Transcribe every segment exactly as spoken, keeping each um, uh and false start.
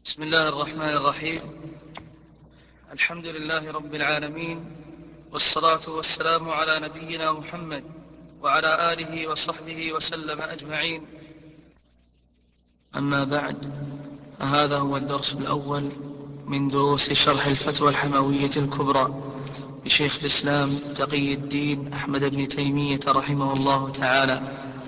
بسم الله الرحمن الرحيم. الحمد لله رب العالمين، والصلاة والسلام على نبينا محمد وعلى آله وصحبه وسلم أجمعين. أما بعد، فهذا هو الدرس الأول من دروس شرح الفتوى الحموية الكبرى لشيخ الإسلام تقي الدين أحمد بن تيمية رحمه الله تعالى.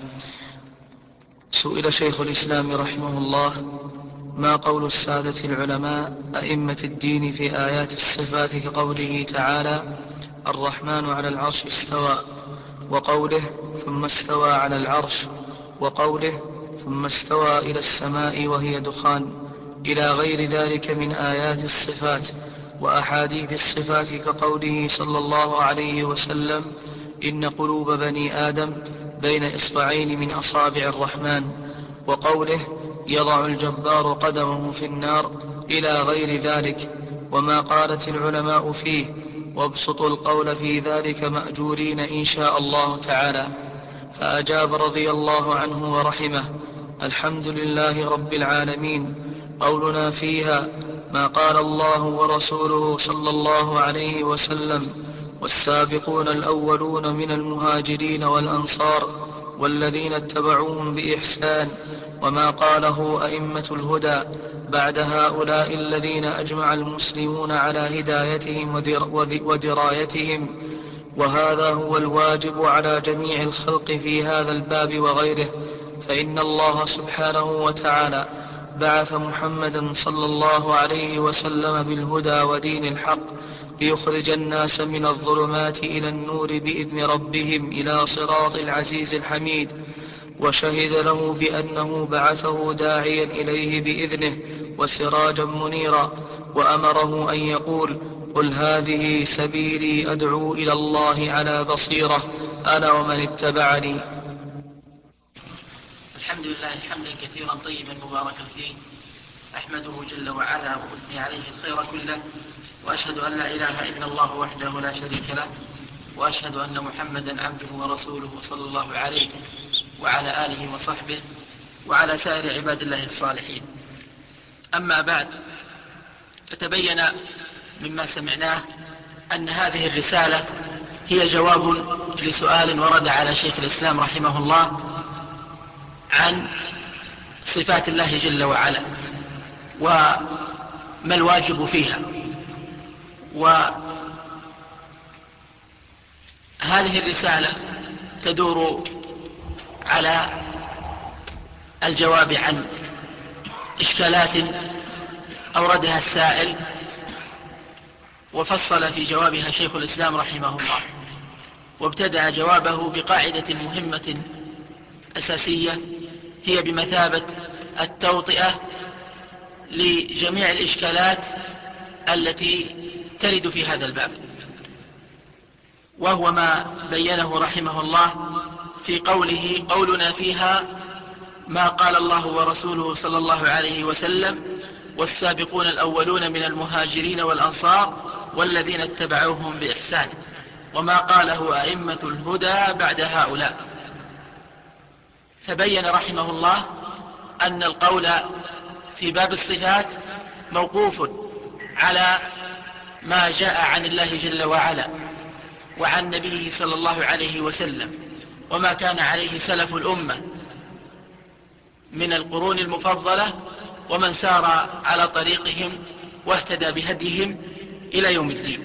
سئل شيخ الإسلام رحمه الله: ما قول السادة العلماء أئمة الدين في آيات الصفات كقوله تعالى: الرحمن على العرش استوى، وقوله: ثم استوى على العرش، وقوله: ثم استوى إلى السماء وهي دخان، إلى غير ذلك من آيات الصفات وأحاديث الصفات كقوله صلى الله عليه وسلم: إن قلوب بني آدم بين إصبعين من أصابع الرحمن، وقوله: يضع الجبار قدمه في النار، إلى غير ذلك. وما قالت العلماء فيه، وابسطوا القول في ذلك مأجورين إن شاء الله تعالى. فأجاب رضي الله عنه ورحمه: الحمد لله رب العالمين، قولنا فيها ما قال الله ورسوله صلى الله عليه وسلم: والسابقون الأولون من المهاجرين والأنصار والذين اتبعوهم بإحسان، وما قاله أئمة الهدى بعد هؤلاء الذين أجمع المسلمون على هدايتهم ودرايتهم. وهذا هو الواجب على جميع الخلق في هذا الباب وغيره، فإن الله سبحانه وتعالى بعث محمدا صلى الله عليه وسلم بالهدى ودين الحق ليخرج الناس من الظلمات إلى النور بإذن ربهم إلى صراط العزيز الحميد، وشهد له بأنه بعثه داعيا إليه بإذنه وسراجا منيرا، وأمره أن يقول: قل هذه سبيلي أدعو إلى الله على بصيرة أنا ومن اتبعني. الحمد لله حمدا كثيرا طيبا مباركا فيه، أحمده جل وعلا وأثني عليه الخير كله، وأشهد أن لا إله إلا الله وحده لا شريك له، وأشهد أن محمدا عبده ورسوله صلى الله عليه وعلى آله وصحبه وعلى سائر عباد الله الصالحين. أما بعد، فتبين مما سمعناه أن هذه الرسالة هي جواب لسؤال ورد على شيخ الإسلام رحمه الله عن صفات الله جل وعلا وما الواجب فيها. وهذه الرسالة تدور على الجواب عن إشكالات أوردها السائل، وفصل في جوابها شيخ الإسلام رحمه الله، وابتدأ جوابه بقاعدة مهمة أساسية هي بمثابة التوطئة لجميع الإشكالات التي ترد في هذا الباب، وهو ما بينه رحمه الله في قوله: قولنا فيها ما قال الله ورسوله صلى الله عليه وسلم: والسابقون الأولون من المهاجرين والأنصار والذين اتبعوهم بإحسان، وما قاله أئمة الهدى بعد هؤلاء. فبين رحمه الله أن القول في باب الصفات موقوف على ما جاء عن الله جل وعلا وعن نبيه صلى الله عليه وسلم، وما كان عليه سلف الأمة من القرون المفضلة ومن سار على طريقهم واهتدى بهديهم إلى يوم الدين.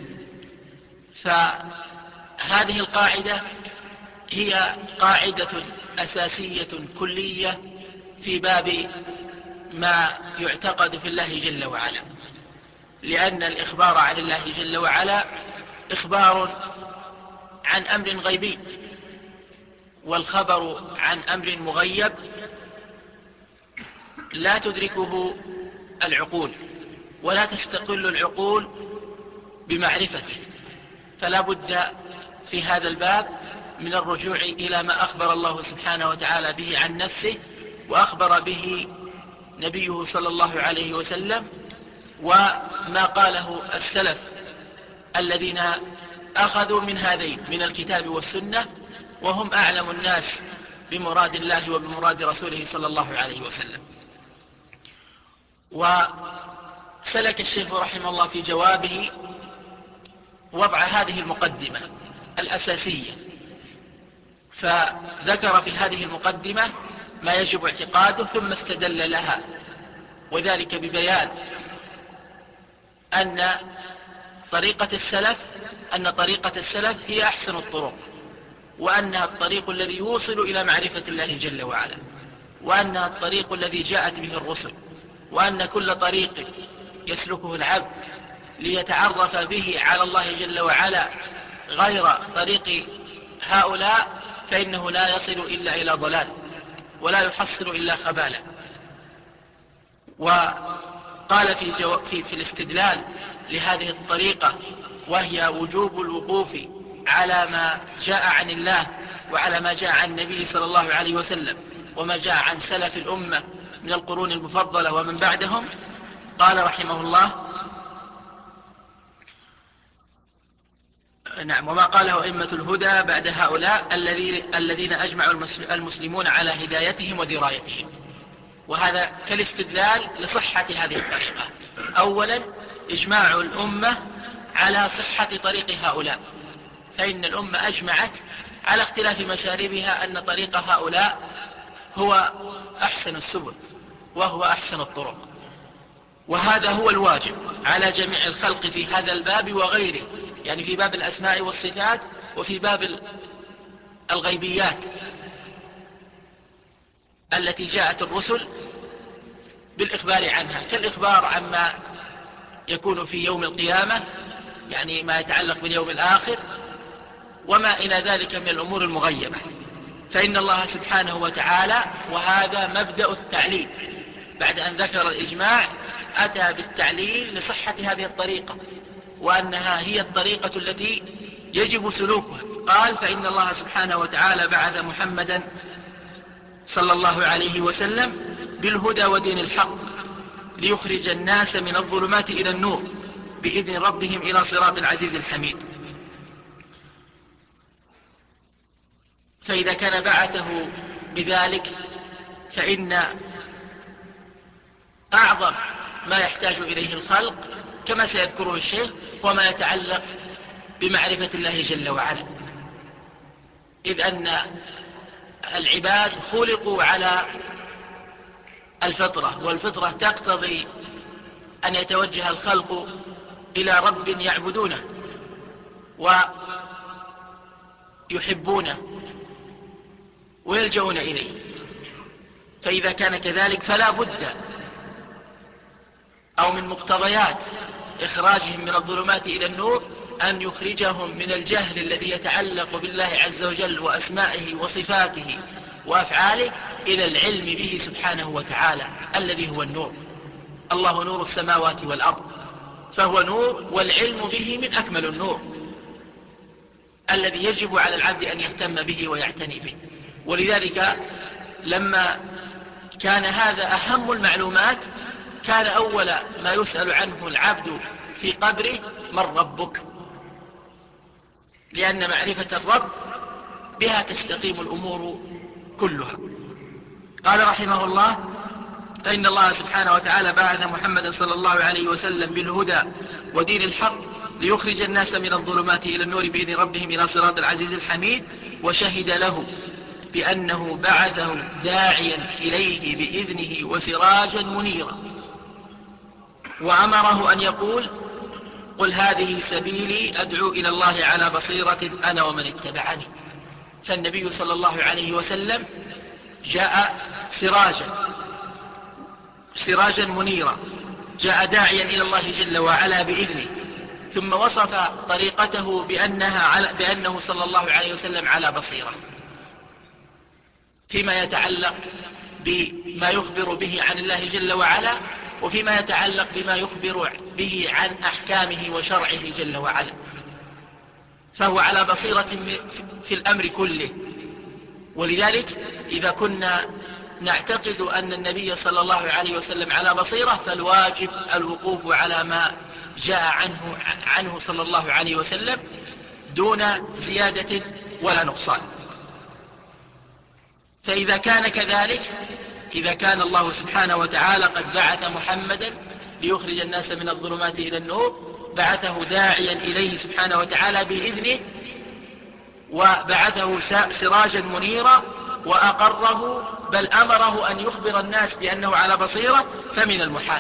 فهذه القاعدة هي قاعدة أساسية كلية في باب ما يعتقد في الله جل وعلا، لأن الإخبار عن الله جل وعلا إخبار عن أمر غيبي، والخبر عن أمر مغيب لا تدركه العقول ولا تستقل العقول بمعرفته، فلا بد في هذا الباب من الرجوع إلى ما أخبر الله سبحانه وتعالى به عن نفسه وأخبر به نبيه صلى الله عليه وسلم، وما قاله السلف الذين أخذوا من هذين من الكتاب والسنة، وهم أعلم الناس بمراد الله وبمراد رسوله صلى الله عليه وسلم. وسلك الشيخ رحمه الله في جوابه وضع هذه المقدمة الأساسية، فذكر في هذه المقدمة ما يجب اعتقاده ثم استدل لها، وذلك ببيان أن طريقة السلف أن طريقة السلف هي أحسن الطرق، وأنها الطريق الذي يوصل إلى معرفة الله جل وعلا، وأنها الطريق الذي جاءت به الرسل، وأن كل طريق يسلكه العبد ليتعرف به على الله جل وعلا غير طريق هؤلاء فإنه لا يصل إلا إلى ضلال ولا يحصل إلا خبالا. وقال في, جو في, في الاستدلال لهذه الطريقة، وهي وجوب الوقوف على ما جاء عن الله وعلى ما جاء عن النبي صلى الله عليه وسلم وما جاء عن سلف الأمة من القرون المفضلة ومن بعدهم. قال رحمه الله: نعم، وما قاله أئمة الهدى بعد هؤلاء الذين أجمع المسلمون على هدايتهم ودرايتهم. وهذا كالاستدلال لصحة هذه الطريقة. أولا، إجماع الأمة على صحة طريق هؤلاء، فإن الأمة أجمعت على اختلاف مشاربها أن طريق هؤلاء هو أحسن السبل وهو أحسن الطرق، وهذا هو الواجب على جميع الخلق في هذا الباب وغيره، يعني في باب الأسماء والصفات وفي باب الغيبيات التي جاءت الرسل بالإخبار عنها، كالإخبار عما يكون في يوم القيامة، يعني ما يتعلق باليوم الآخر وما إلى ذلك من الأمور المغيبة. فإن الله سبحانه وتعالى، وهذا مبدأ التعليل بعد أن ذكر الإجماع، أتى بالتعليل لصحة هذه الطريقة وأنها هي الطريقة التي يجب سلوكها. قال: فإن الله سبحانه وتعالى بعث محمدا صلى الله عليه وسلم بالهدى ودين الحق ليخرج الناس من الظلمات إلى النور بإذن ربهم إلى صراط العزيز الحميد. فإذا كان بعثه بذلك فإن أعظم ما يحتاج إليه الخلق كما سيذكره الشيخ هو ما يتعلق بمعرفة الله جل وعلا، إذ أن العباد خلقوا على الفطرة، والفطرة تقتضي أن يتوجه الخلق إلى رب يعبدونه ويحبونه ويلجؤون إليه. فإذا كان كذلك فلا بد أو من مقتضيات إخراجهم من الظلمات إلى النور أن يخرجهم من الجهل الذي يتعلق بالله عز وجل وأسمائه وصفاته وأفعاله إلى العلم به سبحانه وتعالى الذي هو النور. الله نور السماوات والأرض، فهو نور، والعلم به من أكمل النور الذي يجب على العبد أن يهتم به ويعتني به. ولذلك لما كان هذا أهم المعلومات كان أول ما يسأل عنه العبد في قبره: من ربك؟ لأن معرفة الرب بها تستقيم الأمور كلها. قال رحمه الله: فإن الله سبحانه وتعالى بعث محمدا صلى الله عليه وسلم بالهدى ودين الحق ليخرج الناس من الظلمات إلى النور بإذن ربهم إلى صراط العزيز الحميد، وشهد له بأنه بعثه داعيا إليه بإذنه وسراجا منيرا، وأمره أن يقول: قل هذه سبيلي أدعو إلى الله على بصيرة أنا ومن اتبعني. فالنبي صلى الله عليه وسلم جاء سراجا سراجا منيرا، جاء داعيا إلى الله جل وعلا بإذنه، ثم وصف طريقته بأنها على بأنه صلى الله عليه وسلم على بصيرة فيما يتعلق بما يخبر به عن الله جل وعلا، وفيما يتعلق بما يخبر به عن أحكامه وشرعه جل وعلا، فهو على بصيرة في الأمر كله. ولذلك إذا كنا نعتقد أن النبي صلى الله عليه وسلم على بصيرة فالواجب الوقوف على ما جاء عنه, عنه صلى الله عليه وسلم دون زيادة ولا نقصان. فإذا كان كذلك إذا كان الله سبحانه وتعالى قد بعث محمدا ليخرج الناس من الظلمات إلى النور، بعثه داعيا إليه سبحانه وتعالى بإذنه، وبعثه سراجا منيرا، وأقره بل أمره أن يخبر الناس بأنه على بصيرة، فمن المحال.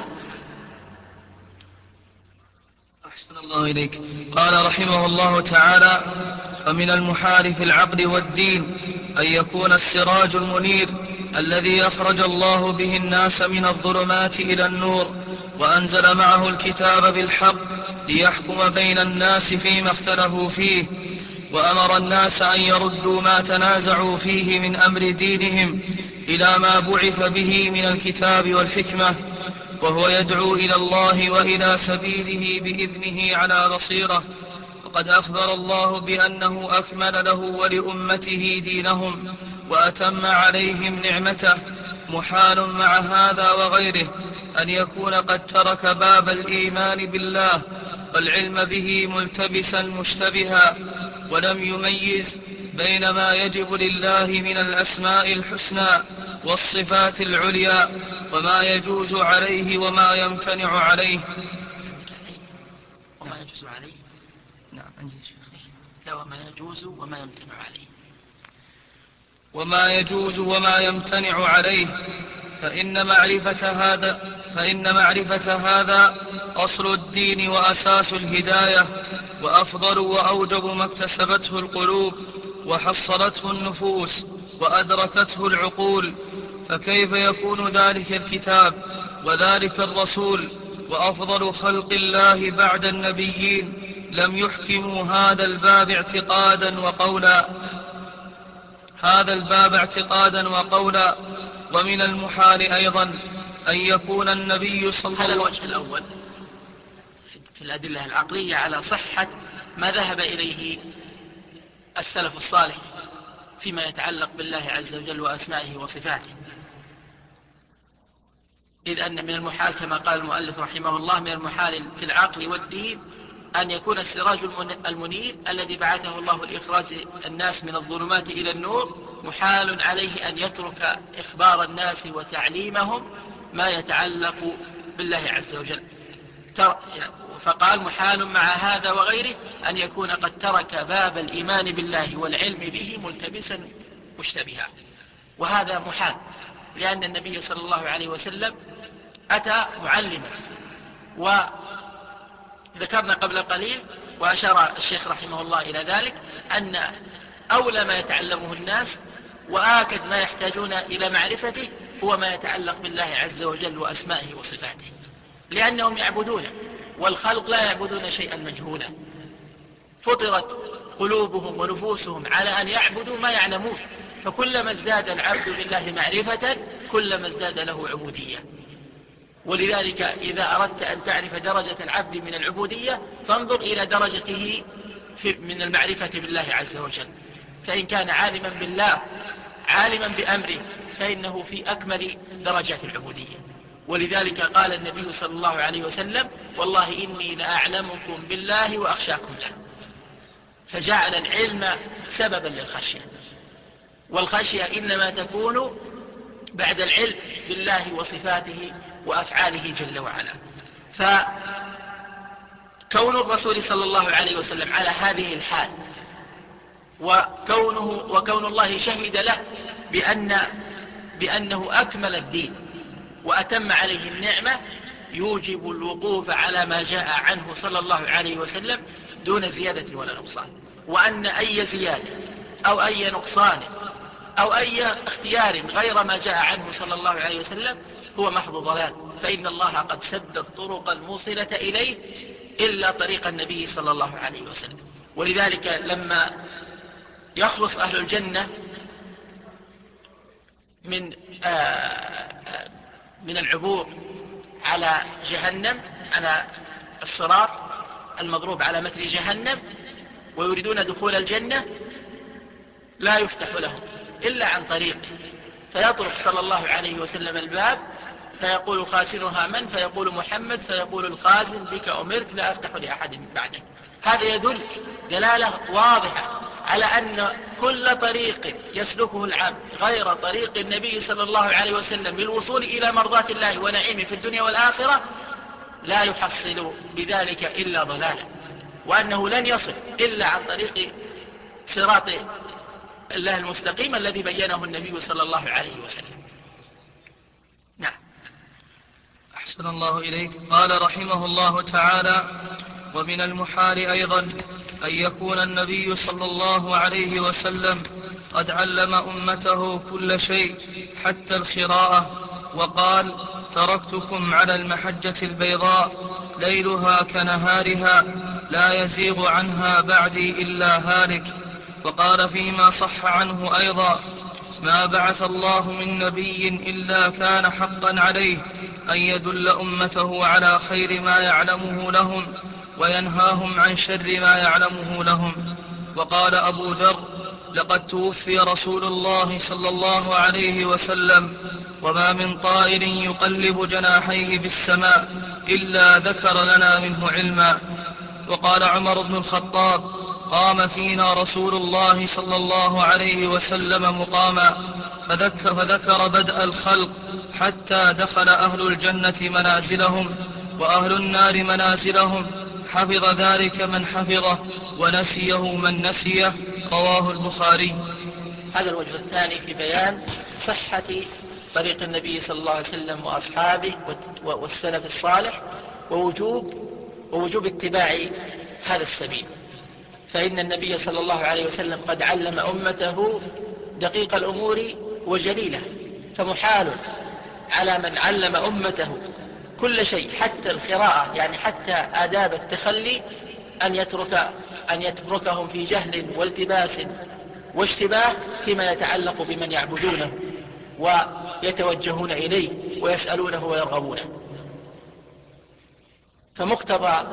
أحسن الله إليك. قال رحمه الله تعالى: فمن المحال في العقل والدين أن يكون السراج المنير الذي أخرج الله به الناس من الظلمات إلى النور، وأنزل معه الكتاب بالحق ليحكم بين الناس فيما اختلفوا فيه، وأمر الناس أن يردوا ما تنازعوا فيه من أمر دينهم إلى ما بعث به من الكتاب والحكمة، وهو يدعو إلى الله وإلى سبيله بإذنه على بصيرة. وقد أخبر الله بأنه أكمل له ولأمته دينهم وأتم عليهم نعمته. محال مع هذا وغيره أن يكون قد ترك باب الإيمان بالله والعلم به ملتبسا مشتبها، ولم يميز بين ما يجب لله من الأسماء الحسنى والصفات العليا وما يجوز عليه وما يمتنع عليه. وما يجوز عليه. نعم عندي شيخ. لا، وما يجوز وما يمتنع عليه. وما يجوز وما يمتنع عليه، فإن معرفة هذا فإن معرفة هذا أصل الدين وأساس الهداية، وأفضل وأوجب ما اكتسبته القلوب وحصلته النفوس وأدركته العقول. فكيف يكون ذلك الكتاب وذلك الرسول وأفضل خلق الله بعد النبيين لم يحكموا هذا الباب اعتقادا وقولا هذا الباب اعتقادا وقولا ومن المحال أيضا أن يكون النبي صلى الله عليه وسلم. هذا الوجه الأول في الأدلة العقلية على صحة ما ذهب إليه السلف الصالح فيما يتعلق بالله عز وجل وأسمائه وصفاته، إذ أن من المحال كما قال المؤلف رحمه الله: من المحال في العقل والدين أن يكون السراج المنير الذي بعثه الله لإخراج الناس من الظلمات إلى النور محال عليه أن يترك إخبار الناس وتعليمهم ما يتعلق بالله عز وجل. فقال: محال مع هذا وغيره أن يكون قد ترك باب الإيمان بالله والعلم به ملتبسا مشتبها، وهذا محال، لأن النبي صلى الله عليه وسلم أتى معلما. وذكرنا قبل قليل وأشار الشيخ رحمه الله إلى ذلك أن أولى ما يتعلمه الناس وآكد ما يحتاجون إلى معرفته هو ما يتعلق بالله عز وجل وأسمائه وصفاته، لأنهم يعبدونه، والخلق لا يعبدون شيئا مجهولا. فطرت قلوبهم ونفوسهم على أن يعبدوا ما يعلمون، فكلما ازداد العبد بالله معرفة كلما ازداد له عبودية. ولذلك إذا أردت أن تعرف درجة العبد من العبودية فانظر إلى درجته من المعرفة بالله عز وجل، فإن كان عالما بالله عالما بأمره فإنه في أكمل درجات العبودية. ولذلك قال النبي صلى الله عليه وسلم: والله إني لأعلمكم بالله وأخشاكم له. فجعل العلم سببا للخشية، والخشية إنما تكون بعد العلم بالله وصفاته وأفعاله جل وعلا. فكون الرسول صلى الله عليه وسلم على هذه الحال، وكونه وكون الله شهد له بأن بأنه أكمل الدين وأتم عليه النعمة، يوجب الوقوف على ما جاء عنه صلى الله عليه وسلم دون زيادة ولا نقصان، وأن أي زيادة أو أي نقصان أو أي اختيار غير ما جاء عنه صلى الله عليه وسلم هو محض ضلال، فإن الله قد سد الطرق الموصلة إليه إلا طريق النبي صلى الله عليه وسلم. ولذلك لما يخلص أهل الجنة من آه من العبور على جهنم، على الصراط المضروب على متن جهنم، ويريدون دخول الجنة، لا يفتح لهم إلا عن طريق، فيطرق صلى الله عليه وسلم الباب فيقول: خازنها من؟ فيقول: محمد. فيقول الخازن: بك أمرت لا أفتح لأحد من بعدك. هذا يدل دلالة واضحة على أن كل طريق يسلكه العبد غير طريق النبي صلى الله عليه وسلم للوصول إلى مرضاة الله ونعيمه في الدنيا والآخرة لا يحصل بذلك إلا ضلالا، وأنه لن يصل إلا عن طريق صراط الله المستقيم الذي بينه النبي صلى الله عليه وسلم. نعم. أحسن الله إليك. قال رحمه الله تعالى: ومن المحال أيضا أن يكون النبي صلى الله عليه وسلم قد علم أمته كل شيء حتى الخراءة، وقال: تركتكم على المحجة البيضاء ليلها كنهارها لا يزيغ عنها بعدي إلا هالك. وقال فيما صح عنه أيضا: ما بعث الله من نبي إلا كان حقا عليه أن يدل أمته على خير ما يعلمه لهم وينهاهم عن شر ما يعلمه لهم. وقال أبو ذر: لقد توفي رسول الله صلى الله عليه وسلم وما من طائر يقلب جناحيه بالسماء إلا ذكر لنا منه علما. وقال عمر بن الخطاب: قام فينا رسول الله صلى الله عليه وسلم مقاما فذكر, فذكر بدء الخلق حتى دخل أهل الجنة منازلهم وأهل النار منازلهم، حفظ ذلك من حفظه ونسيه من نسيه. رواه البخاري. هذا الوجه الثاني في بيان صحة طريق النبي صلى الله عليه وسلم وأصحابه والسلف الصالح ووجوب, ووجوب اتباع هذا السبيل. فإن النبي صلى الله عليه وسلم قد علم أمته دقيق الأمور وجليله، فمحال على من علم أمته كل شيء حتى القراءة، يعني حتى آداب التخلي، أن يترك أن يتركهم في جهل والتباس واشتباه فيما يتعلق بمن يعبدونه ويتوجهون إليه ويسألونه ويرغبونه. فمقتضى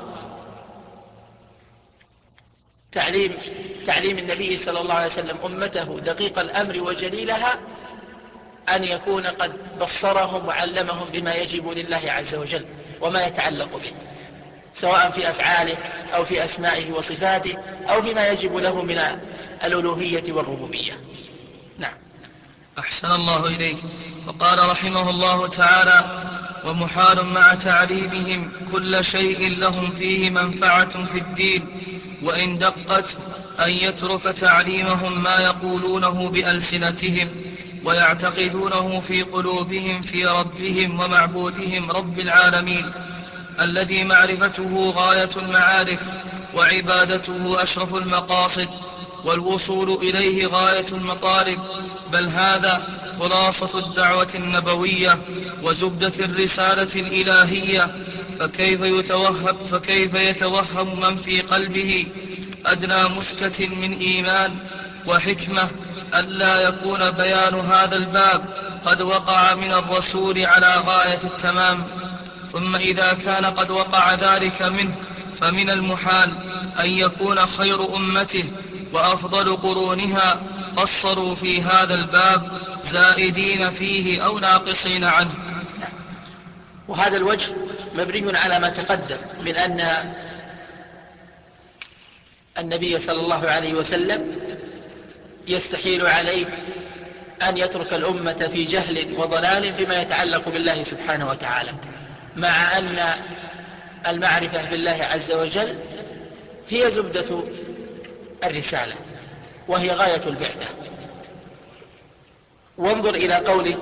تعليم تعليم النبي صلى الله عليه وسلم أمته دقيق الأمر وجليلها أن يكون قد بصرهم وعلمهم بما يجب لله عز وجل وما يتعلق به، سواء في أفعاله أو في أسمائه وصفاته أو فيما يجب له من الألوهية والربوبية. نعم. أحسن الله إليك. وقال رحمه الله تعالى: ومحال مع تعليمهم كل شيء لهم فيه منفعة في الدين وإن دقت أن يترك تعليمهم ما يقولونه بألسنتهم ويعتقدونه في قلوبهم في ربهم ومعبودهم رب العالمين الذي معرفته غاية المعارف وعبادته أشرف المقاصد والوصول إليه غاية المطالب، بل هذا خلاصة الدعوة النبوية وزبدة الرسالة الإلهية. فكيف يتوهم, فكيف يتوهم من في قلبه أدنى مسكة من إيمان وحكمة ألا يكون بيان هذا الباب قد وقع من الرسول على غاية التمام؟ ثم إذا كان قد وقع ذلك منه فمن المحال أن يكون خير أمته وأفضل قرونها قصروا في هذا الباب زائدين فيه أو ناقصين عنه. وهذا الوجه مبني على ما تقدم من أن النبي صلى الله عليه وسلم يستحيل عليه أن يترك الأمة في جهل وضلال فيما يتعلق بالله سبحانه وتعالى، مع أن المعرفة بالله عز وجل هي زبدة الرسالة وهي غاية البعثة. وانظر إلى قوله: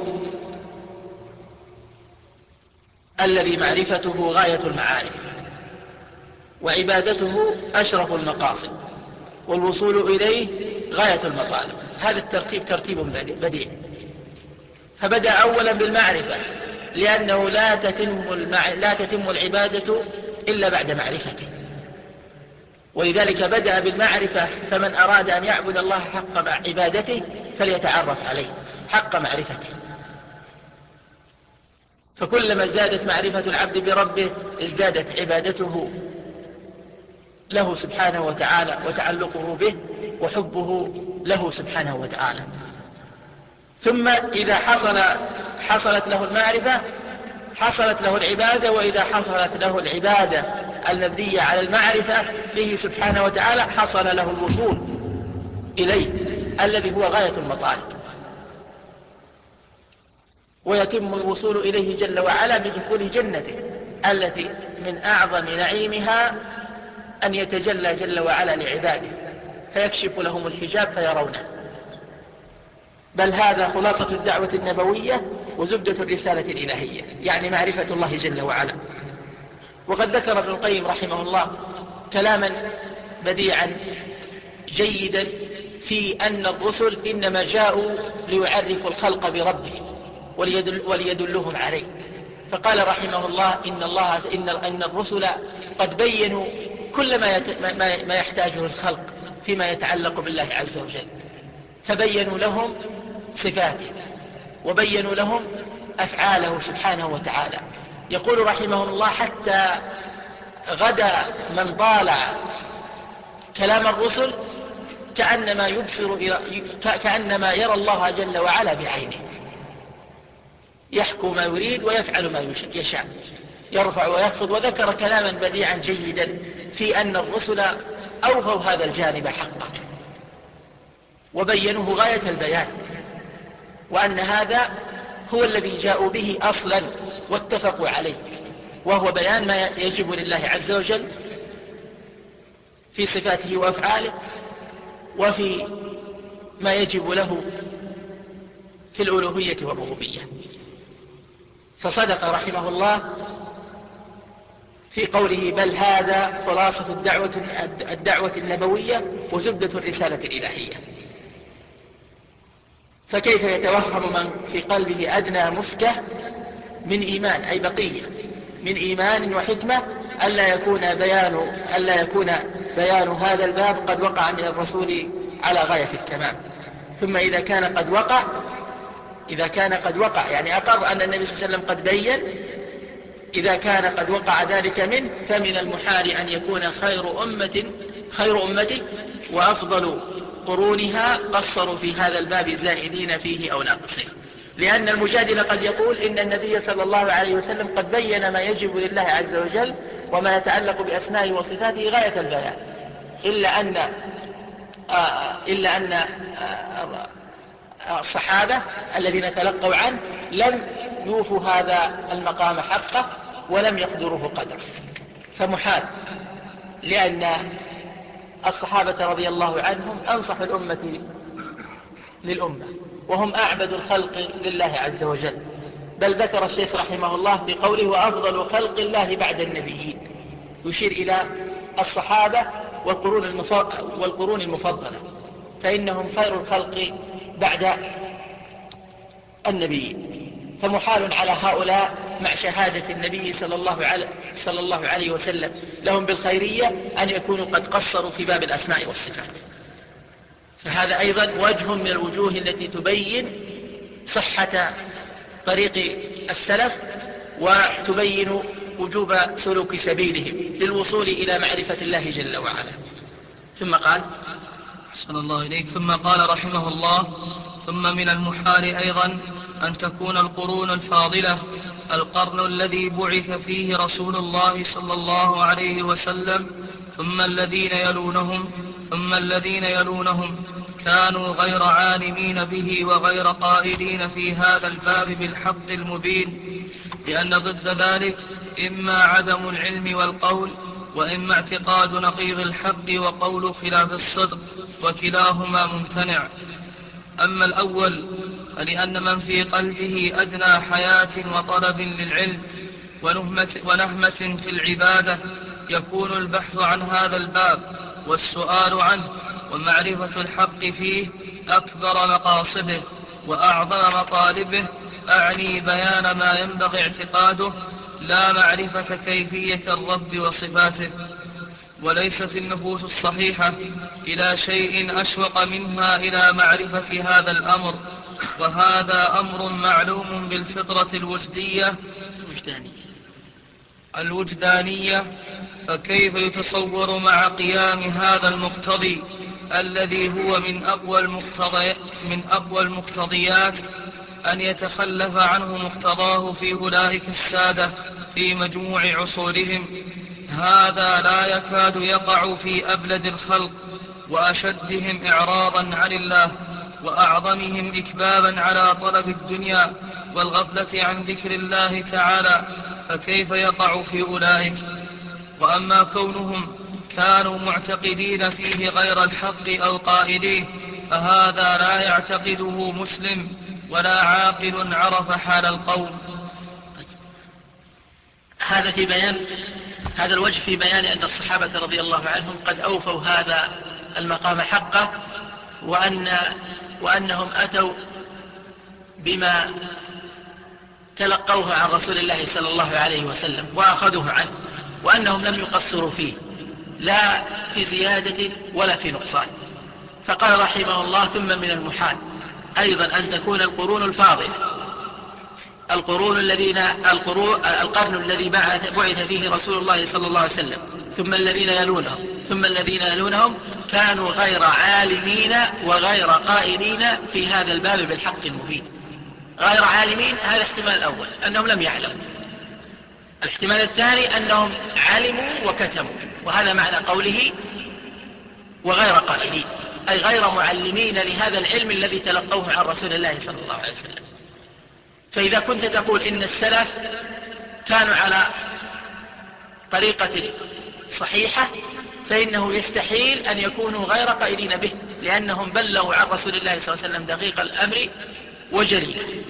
الذي معرفته غاية المعارف وعبادته أشرف المقاصد والوصول إليه غاية المطالب. هذا الترتيب ترتيب بديع، فبدأ أولا بالمعرفة لأنه لا تتم, المع... لا تتم العبادة إلا بعد معرفته، ولذلك بدأ بالمعرفة. فمن أراد أن يعبد الله حق عبادته فليتعرف عليه حق معرفته، فكلما ازدادت معرفة العبد بربه ازدادت عبادته له سبحانه وتعالى وتعلقه به وحبه له سبحانه وتعالى. ثم إذا حصل حصلت له المعرفة حصلت له العبادة، وإذا حصلت له العبادة المبنية على المعرفة به سبحانه وتعالى حصل له الوصول إليه الذي هو غاية المطالب، ويتم الوصول إليه جل وعلا بدخول جنته التي من أعظم نعيمها أن يتجلى جل وعلا لعباده فيكشف لهم الحجاب فيرونه. بل هذا خلاصة الدعوة النبوية وزبدة الرسالة الإلهية، يعني معرفة الله جل وعلا. وقد ذكر ابن القيم رحمه الله كلاما بديعا جيدا في أن الرسل إنما جاءوا ليعرفوا الخلق بربه وليدل وليدلهم عليه. فقال رحمه الله إن, الله إن, إن الرسل قد بينوا كل ما, يت... ما... ما يحتاجه الخلق فيما يتعلق بالله عز وجل، فبينوا لهم صفاته وبينوا لهم أفعاله سبحانه وتعالى. يقول رحمه الله حتى غدا من طالع كلام الرسل كأنما يبصر كأنما يرى الله جل وعلا بعينه، يحكم ما يريد ويفعل ما يشاء، يرفع ويخفض. وذكر كلاما بديعا جيدا في أن الرسل أوفوا هذا الجانب حقه وبينوه غاية البيان، وأن هذا هو الذي جاءوا به أصلا واتفقوا عليه، وهو بيان ما يجب لله عز وجل في صفاته وأفعاله وفي ما يجب له في الألوهية والربوبية. فصدق رحمه الله في قوله بل هذا خلاصة الدعوة, الدعوة النبوية وزبدة الرسالة الإلهية. فكيف يتوهم من في قلبه أدنى مسكة من إيمان، أي بقية من إيمان وحكمة، ألا يكون بيان, ألا يكون بيان هذا الباب قد وقع من الرسول على غاية التمام. ثم إذا كان قد وقع إذا كان قد وقع يعني أقر أن النبي صلى الله عليه وسلم قد بين، إذا كان قد وقع ذلك منه فمن المحال أن يكون خير أمة خير أمته وأفضل قرونها قصروا في هذا الباب زائدين فيه أو ناقصين. لأن المجادل قد يقول إن النبي صلى الله عليه وسلم قد بين ما يجب لله عز وجل وما يتعلق بأسمائه وصفاته غاية البيان، إلا أن آه إلا أن آه الصحابة الذين تلقوا عنه لم يوفوا هذا المقام حقه ولم يقدروه قدره. فمحال، لأن الصحابة رضي الله عنهم أنصح الأمة للأمة وهم أعبد الخلق لله عز وجل. بل ذكر الشيخ رحمه الله في قوله وأفضل خلق الله بعد النبيين، يشير إلى الصحابة والقرون المفضلة، فإنهم خير الخلق بعد النبيين. فمحال على هؤلاء مع شهادة النبي صلى الله عليه, صلى الله عليه وسلم لهم بالخيرية أن يكونوا قد قصروا في باب الأسماء والصفات. فهذا أيضا وجه من الوجوه التي تبين صحة طريق السلف وتبين وجوب سلوك سبيلهم للوصول إلى معرفة الله جل وعلا. ثم قال أحسن الله إليك ثم قال رحمه الله ثم من المحال أيضا أن تكون القرون الفاضلة القرن الذي بعث فيه رسول الله صلى الله عليه وسلم ثم الذين يلونهم ثم الذين يلونهم كانوا غير عالمين به وغير قائلين في هذا الباب بالحق المبين، لأن ضد ذلك إما عدم العلم والقول وإما اعتقاد نقيض الحق وقول خلاف الصدق، وكلاهما ممتنع. أما الأول فلأن من في قلبه أدنى حياة وطلب للعلم ونهمة, ونهمة في العبادة يكون البحث عن هذا الباب والسؤال عنه ومعرفة الحق فيه أكبر مقاصده وأعظم مطالبه، أعني بيان ما ينبغي اعتقاده لا معرفة كيفية الرب وصفاته. وليست النفوس الصحيحة إلى شيء أشوق منها إلى معرفة هذا الأمر، وهذا أمر معلوم بالفطرة الوجدية الوجدانية، فكيف يتصور مع قيام هذا المقتضي الذي هو من أقوى المقتضي من أقوى المقتضيات أن يتخلف عنه مقتضاه في أولئك السادة في مجموع عصورهم؟ هذا لا يكاد يقع في أبلد الخلق، وأشدهم إعراضا عن الله، وأعظمهم إكبابا على طلب الدنيا والغفلة عن ذكر الله تعالى، فكيف يقع في أولئك؟ وأما كونهم كانوا معتقدين فيه غير الحق أو قائليه فهذا لا يعتقده مسلم ولا عاقل عرف حال القوم. هذا في بيان هذا الوجه في بيان أن الصحابة رضي الله عنهم قد أوفوا هذا المقام حقه، وأن وأنهم أتوا بما تلقوه عن رسول الله صلى الله عليه وسلم وأخذوه عنه، وأنهم لم يقصروا فيه لا في زيادة ولا في نقصان. فقال رحمه الله: ثم من المحال أيضا أن تكون القرون الفاضلة، القرون الذين القرون القرن الذي بعث فيه رسول الله صلى الله عليه وسلم، ثم الذين يلونهم ثم الذين يلونهم كانوا غير عالمين وغير قائلين في هذا الباب بالحق المبين. غير عالمين، هذا الاحتمال الأول أنهم لم يعلموا. الاحتمال الثاني أنهم علموا وكتموا، وهذا معنى قوله وغير قائلين، أي غير معلمين لهذا العلم الذي تلقوه عن رسول الله صلى الله عليه وسلم. فإذا كنت تقول إن السلف كانوا على طريقة صحيحة، فإنه يستحيل أن يكونوا غير قائلين به، لأنهم بلغوا عن رسول الله صلى الله عليه وسلم دقيق الأمر وجليله.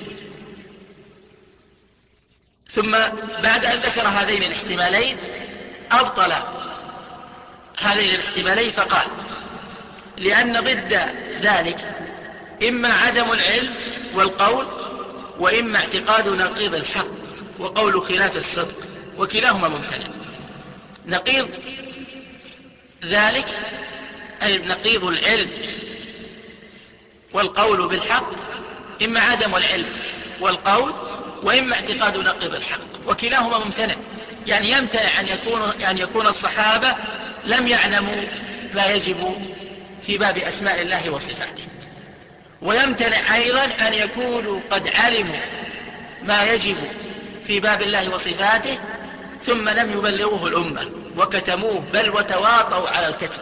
ثم بعد أن ذكر هذين الاحتمالين أبطل هذين الاحتمالين فقال: لأن ضد ذلك إما عدم العلم والقول، وإما اعتقاد نقيض الحق وقول خلاف الصدق، وكلاهما ممتنع. نقيض ذلك أي نقيض العلم والقول بالحق إما عدم العلم والقول، وإما اعتقاد نقيض الحق، وكلاهما ممتنع. يعني يمتنع أن يكون, أن يكون الصحابة لم يعلموا ما يجب في باب أسماء الله وصفاته، ويمتنع أيضا أن يكونوا قد علموا ما يجب في باب الله وصفاته ثم لم يبلغوه الأمة وكتموه، بل وتواطوا على الكتم.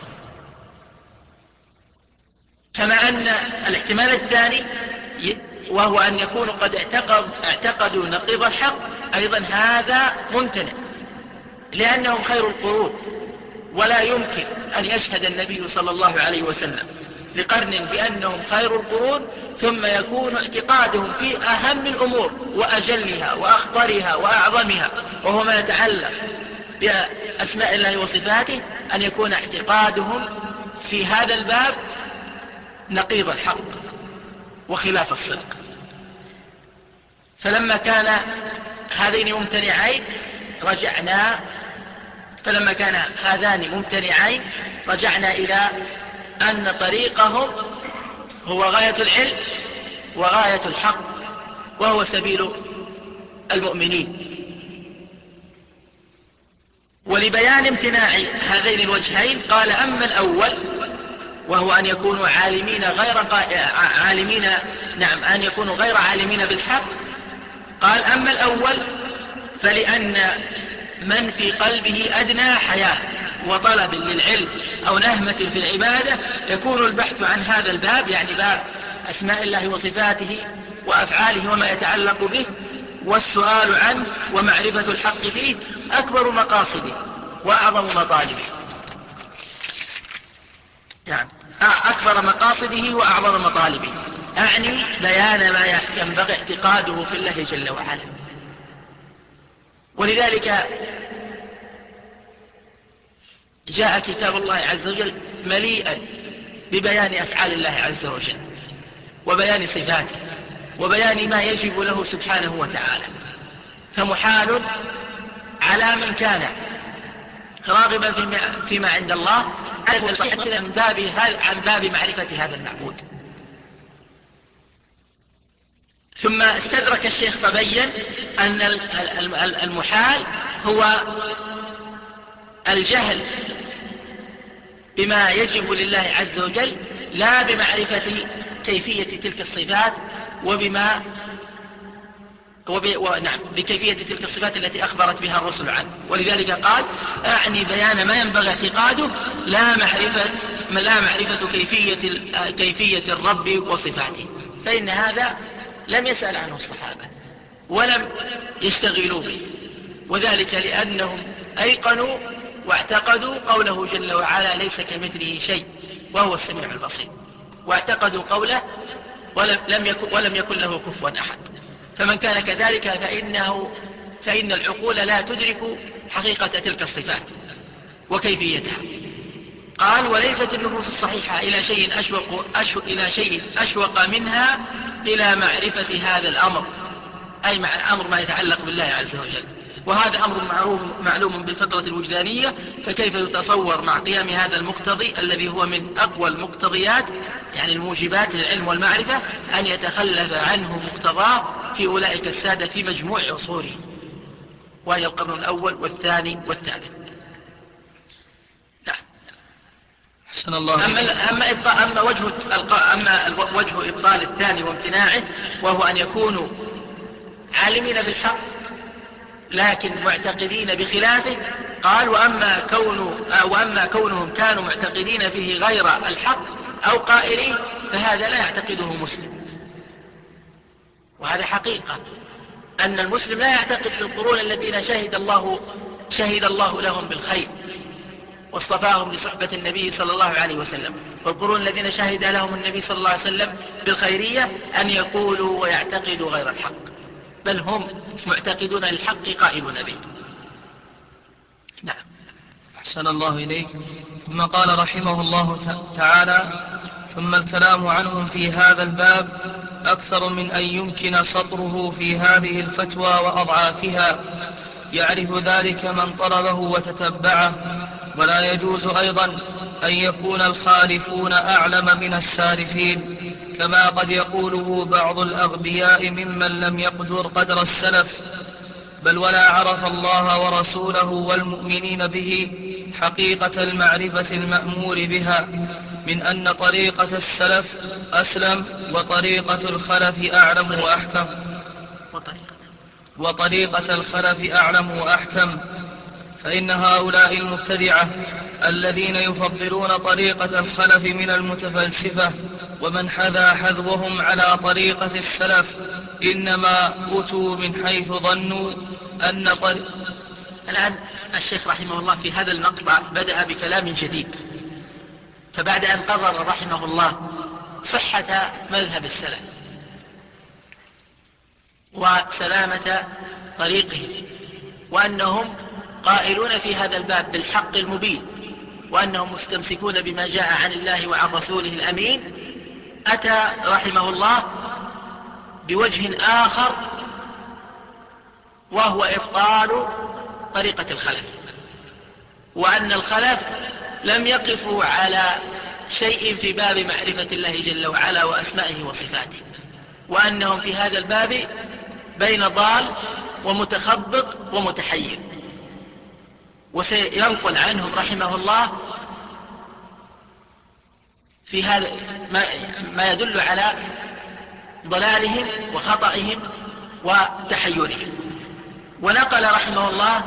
كما أن الاحتمال الثاني وهو أن يكونوا قد اعتقد اعتقدوا نقيض الحق أيضا هذا ممتنع، لأنهم خير القرون، ولا يمكن أن يشهد النبي صلى الله عليه وسلم لقرن بأنهم خير القرون ثم يكون اعتقادهم في أهم الأمور وأجلها وأخطرها وأعظمها، وهو ما يتعلق بأسماء الله وصفاته، أن يكون اعتقادهم في هذا الباب نقيض الحق وخلاف الصدق. فلما كان هذين ممتنعين رجعنا فلما كان هذان ممتنعين رجعنا إلى أن طريقهم هو غاية العلم وغاية الحق، وهو سبيل المؤمنين. ولبيان امتناع هذين الوجهين قال: أما الأول وهو أن يكونوا عالمين غير عالمين نعم أن يكونوا غير عالمين بالحق، قال: أما الأول فلأن من في قلبه أدنى حياة وطلب للعلم أو نهمة في العبادة يكون البحث عن هذا الباب، يعني باب أسماء الله وصفاته وأفعاله وما يتعلق به، والسؤال عنه ومعرفة الحق فيه أكبر مقاصده وأعظم مطالبه. يعني أكبر مقاصده وأعظم مطالبه، أعني بيان ما ينبغي اعتقاده في الله جل وعلا. ولذلك جاء كتاب الله عز وجل مليئا ببيان أفعال الله عز وجل وبيان صفاته وبيان ما يجب له سبحانه وتعالى. فمحال على من كان راغبا فيما عند الله من باب عن باب معرفة هذا المعبود. ثم استدرك الشيخ فبين أن المحال هو الجهل بما يجب لله عز وجل، لا بمعرفة كيفية تلك الصفات وبما وب... ونعم بكيفية تلك الصفات التي أخبرت بها الرسل عنه. ولذلك قال: أعني بيان ما ينبغي اعتقاده لا معرفة لا معرفة كيفية, كيفية الرب وصفاته، فإن هذا لم يسأل عنه الصحابة ولم يشتغلوا به، وذلك لأنهم أيقنوا واعتقدوا قوله جل وعلا ليس كمثله شيء وهو السميع البصير، واعتقدوا قوله ولم يكن, ولم يكن له كفوا أحد. فمن كان كذلك فإنه فإن العقول لا تدرك حقيقة تلك الصفات وكيفيتها. قال وليست النفوس الصحيحة إلى شيء أشوق, أشوق, إلى شيء أشوق منها إلى معرفة هذا الأمر، أي مع أمر ما يتعلق بالله عز وجل، وهذا أمر معلوم بالفطرة الوجدانية، فكيف يتصور مع قيام هذا المقتضي الذي هو من أقوى المقتضيات يعني الموجبات للعلم والمعرفة أن يتخلف عنه مقتضاه في أولئك السادة في مجموع عصورهم، وهي القرن الأول والثاني والثالث. لا. حسن الله. أما, أما, إبطال أما, وجه, أما وجه إبطال الثاني وامتناعه وهو أن يكونوا عالمين بالحق لكن معتقدين بخلافه، قال وأما, كون وأما كونهم كانوا معتقدين فيه غير الحق أو قائلين فهذا لا يعتقده مسلم. وهذا حقيقة أن المسلم لا يعتقد في القرون الذين شهد الله, شهد الله لهم بالخير واصطفاهم لصحبة النبي صلى الله عليه وسلم، والقرون الذين شهد لهم النبي صلى الله عليه وسلم بالخيرية أن يقولوا ويعتقدوا غير الحق، بل هم معتقدون للحق قائلون به. نعم. أحسن الله إليك. ثم قال رحمه الله تعالى ثم الكلام عنهم في هذا الباب أكثر من أن يمكن سطره في هذه الفتوى وأضعافها، يعرف ذلك من طلبه وتتبعه، ولا يجوز أيضا أن يكون الخالفون أعلم من السالفين، كما قد يقوله بعض الأغبياء ممن لم يقدر قدر السلف، بل ولا عرف الله ورسوله والمؤمنين به حقيقة المعرفة المأمور بها، من أن طريقة السلف أسلم وطريقة الخلف أعلم وأحكم وطريقة الخلف أعلم وأحكم. فإن هؤلاء المبتدعة الذين يفضلون طريقة الخلف من المتفلسفة ومن حذا حذوهم على طريقة السلف إنما أتوا من حيث ظنوا أن طريق. الآن الشيخ رحمه الله في هذا المقطع بدأ بكلام جديد، فبعد أن قرر رحمه الله صحة مذهب السلف وسلامة طريقه وأنهم قائلون في هذا الباب بالحق المبين وأنهم مستمسكون بما جاء عن الله وعن رسوله الأمين، أتى رحمه الله بوجه آخر وهو إبطال طريقة الخلف، وأن الخلف لم يقفوا على شيء في باب معرفة الله جل وعلا وأسمائه وصفاته، وأنهم في هذا الباب بين ضال ومتخبط ومتحير. وسينقل عنهم رحمه الله في هذا ما يدل على ضلالهم وخطئهم وتحيرهم. ونقل رحمه الله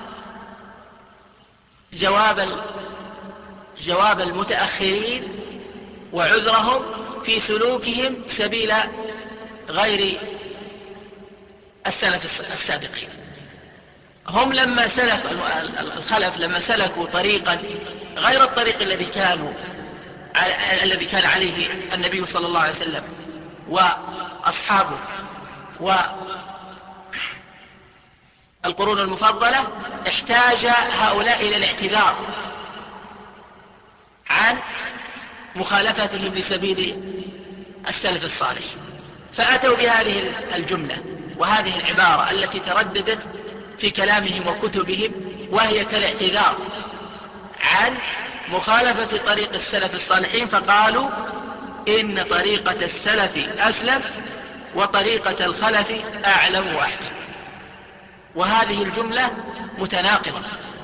جواب جواب المتأخرين وعذرهم في سلوكهم سبيل غير السلف السابقين. هم لما سلكوا الخلف لما سلكوا طريقا غير الطريق الذي كانوا الذي كان عليه النبي صلى الله عليه وسلم وأصحابه والقرون المفضلة، احتاج هؤلاء إلى الاعتذار عن مخالفتهم لسبيل السلف الصالح، فأتوا بهذه الجملة وهذه العبارة التي ترددت في كلامهم وكتبهم، وهي كالاعتذار عن مخالفة طريق السلف الصالحين، فقالوا إن طريقة السلف أسلم وطريقة الخلف أعلم وأحكم. وهذه الجملة متناقضة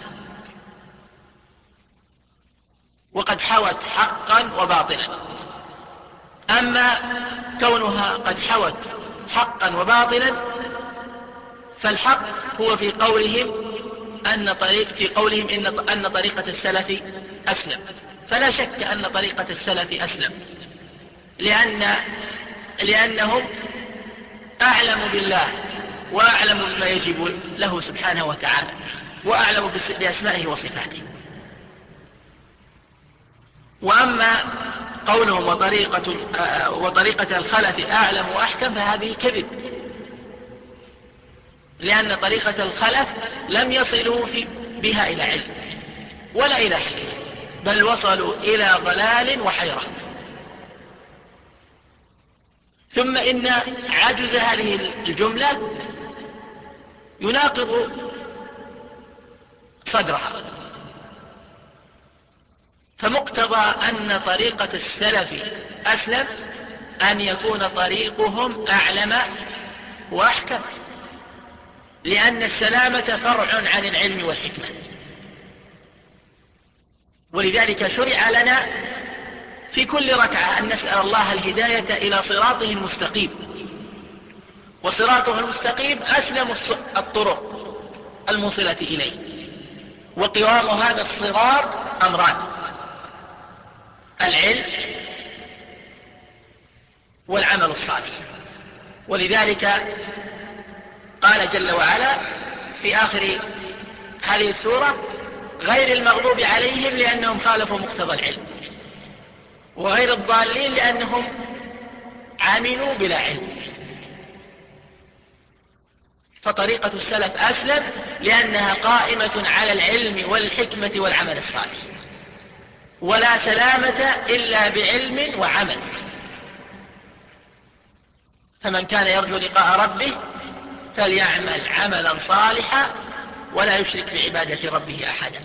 وقد حوت حقا وباطلا. أما كونها قد حوت حقا وباطلا فالحق هو في قولهم أن طريق في قولهم إن أن طريقة السلف أسلم، فلا شك أن طريقة السلف أسلم، لأن لأنهم أعلم بالله وأعلم بما يجب له سبحانه وتعالى وأعلم بأسمائه وصفاته. وأما قولهم وطريقة, وطريقة الخلف أعلم وأحكم فهذه كذب، لأن طريقة الخلف لم يصلوا في بها إلى علم ولا إلى حكمة، بل وصلوا إلى ضلال وحيرة. ثم إن عجز هذه الجملة يناقض صدرها، فمقتضى أن طريقة السلف أسلم أن يكون طريقهم أعلم وأحكم، لأن السلامة فرع عن العلم والحكمة. ولذلك شرع لنا في كل ركعة أن نسأل الله الهداية إلى صراطه المستقيم، وصراطه المستقيم أسلم الطرق الموصلة إليه. وقوام هذا الصراط أمران: العلم والعمل الصالح. ولذلك قال جل وعلا في آخر هذه السورة: غير المغضوب عليهم لأنهم خالفوا مقتضى العلم، وغير الضالين لأنهم عملوا بلا علم. فطريقة السلف أسلم لأنها قائمة على العلم والحكمة والعمل الصالح، ولا سلامة إلا بعلم وعمل. فمن كان يرجو لقاء ربه فليعمل عملا صالحا ولا يشرك بعبادة ربه أحدا.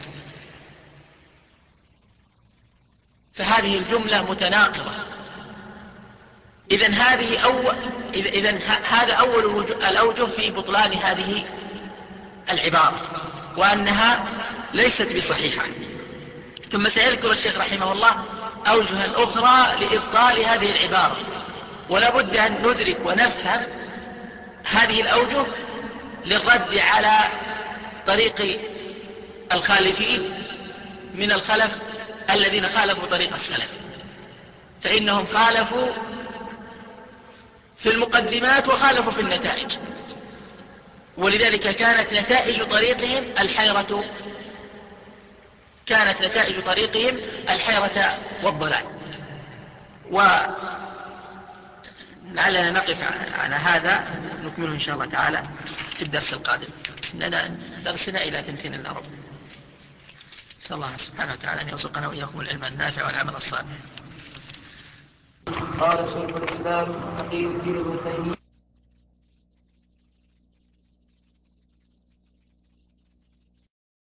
فهذه الجملة متناقضة. إذن هذه أول إذن هذا أول الأوجه في بطلان هذه العبارة، وأنها ليست بصحيحة. ثم سيذكر الشيخ رحمه الله أوجها أخرى لإبطال هذه العبارة، ولا بد أن ندرك ونفهم هذه الأوجه للرد على طريق الخالفين من الخلف الذين خالفوا طريق السلف، فإنهم خالفوا في المقدمات وخالفوا في النتائج، ولذلك كانت نتائج طريقهم الحيرة كانت نتائج طريقهم الحيرة والضلال. ولعلنا نقف على هذا، نكمله إن شاء الله تعالى في الدرس القادم، لأن درسنا إلى ثنتين إلا ربع. نسأل الله سبحانه وتعالى أن يرزقنا وإياكم العلم النافع والعمل الصالح. قال شيخ الإسلام تقي الدين ابن تيمية